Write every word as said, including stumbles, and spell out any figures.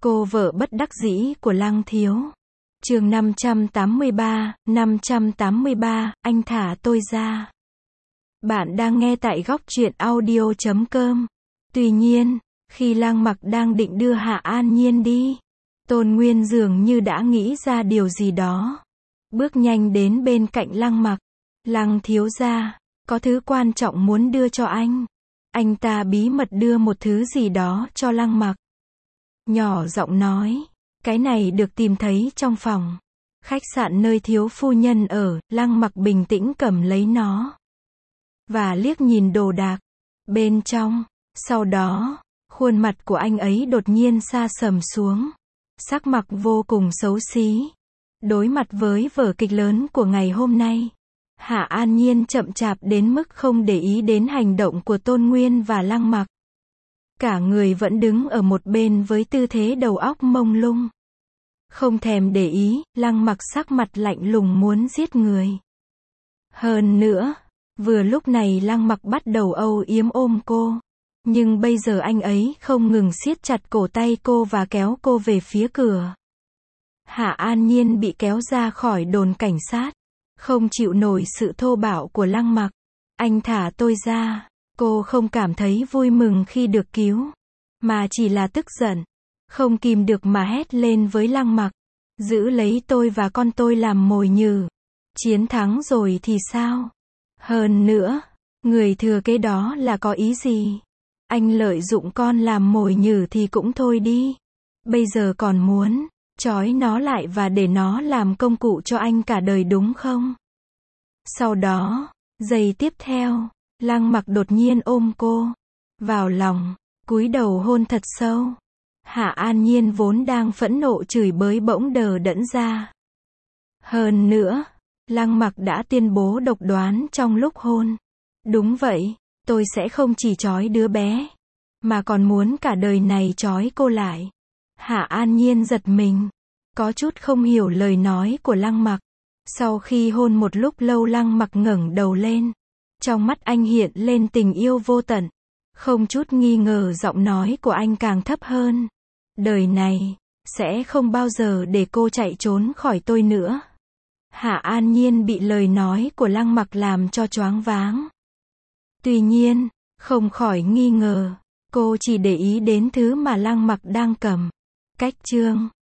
Cô vợ bất đắc dĩ của Lăng Thiếu. Chương năm trăm tám mươi ba, năm trăm tám mươi ba, anh thả tôi ra. Bạn đang nghe tại góc truyện audio chấm com. Tuy nhiên, khi Lăng Mặc đang định đưa Hạ An Nhiên đi, Tôn Nguyên dường như đã nghĩ ra điều gì đó. Bước nhanh đến bên cạnh Lăng Mặc. Lăng thiếu gia, có thứ quan trọng muốn đưa cho anh. Anh ta bí mật đưa một thứ gì đó cho Lăng Mặc. Nhỏ giọng nói, cái này được tìm thấy trong phòng khách sạn nơi thiếu phu nhân ở. Lăng Mặc bình tĩnh cầm lấy nó và liếc nhìn đồ đạc bên trong. Sau đó, khuôn mặt của anh ấy đột nhiên sa sầm xuống, sắc mặt vô cùng xấu xí. Đối mặt với vở kịch lớn của ngày hôm nay, Hạ An Nhiên chậm chạp đến mức không để ý đến hành động của Tôn Nguyên và Lăng Mặc. Cả người vẫn đứng ở một bên với tư thế đầu óc mông lung. Không thèm để ý, Lăng Mặc sắc mặt lạnh lùng muốn giết người. Hơn nữa, vừa lúc này Lăng Mặc bắt đầu âu yếm ôm cô. Nhưng bây giờ anh ấy không ngừng siết chặt cổ tay cô và kéo cô về phía cửa. Hạ An Nhiên bị kéo ra khỏi đồn cảnh sát. Không chịu nổi sự thô bạo của Lăng Mặc. Anh thả tôi ra. Cô không cảm thấy vui mừng khi được cứu, mà chỉ là tức giận. Không kìm được mà hét lên với Lăng Mặc. Giữ lấy tôi và con tôi làm mồi nhử. Chiến thắng rồi thì sao? Hơn nữa, người thừa kế đó là có ý gì? Anh lợi dụng con làm mồi nhử thì cũng thôi đi. Bây giờ còn muốn trói nó lại và để nó làm công cụ cho anh cả đời đúng không? Sau đó, giây tiếp theo, Lăng Mặc đột nhiên ôm cô vào lòng, cúi đầu hôn thật sâu. Hạ An Nhiên vốn đang phẫn nộ chửi bới bỗng đờ đẫn ra. Hơn nữa, Lăng Mặc đã tuyên bố độc đoán trong lúc hôn. Đúng vậy, tôi sẽ không chỉ trói đứa bé, mà còn muốn cả đời này trói cô lại. Hạ An Nhiên giật mình, có chút không hiểu lời nói của Lăng Mặc. Sau khi hôn một lúc lâu, Lăng Mặc ngẩng đầu lên. Trong mắt anh hiện lên tình yêu vô tận. Không chút nghi ngờ giọng nói của anh càng thấp hơn. Đời này, sẽ không bao giờ để cô chạy trốn khỏi tôi nữa. Hạ An Nhiên bị lời nói của Lăng Mặc làm cho choáng váng. Tuy nhiên, không khỏi nghi ngờ, cô chỉ để ý đến thứ mà Lăng Mặc đang cầm. Cách chương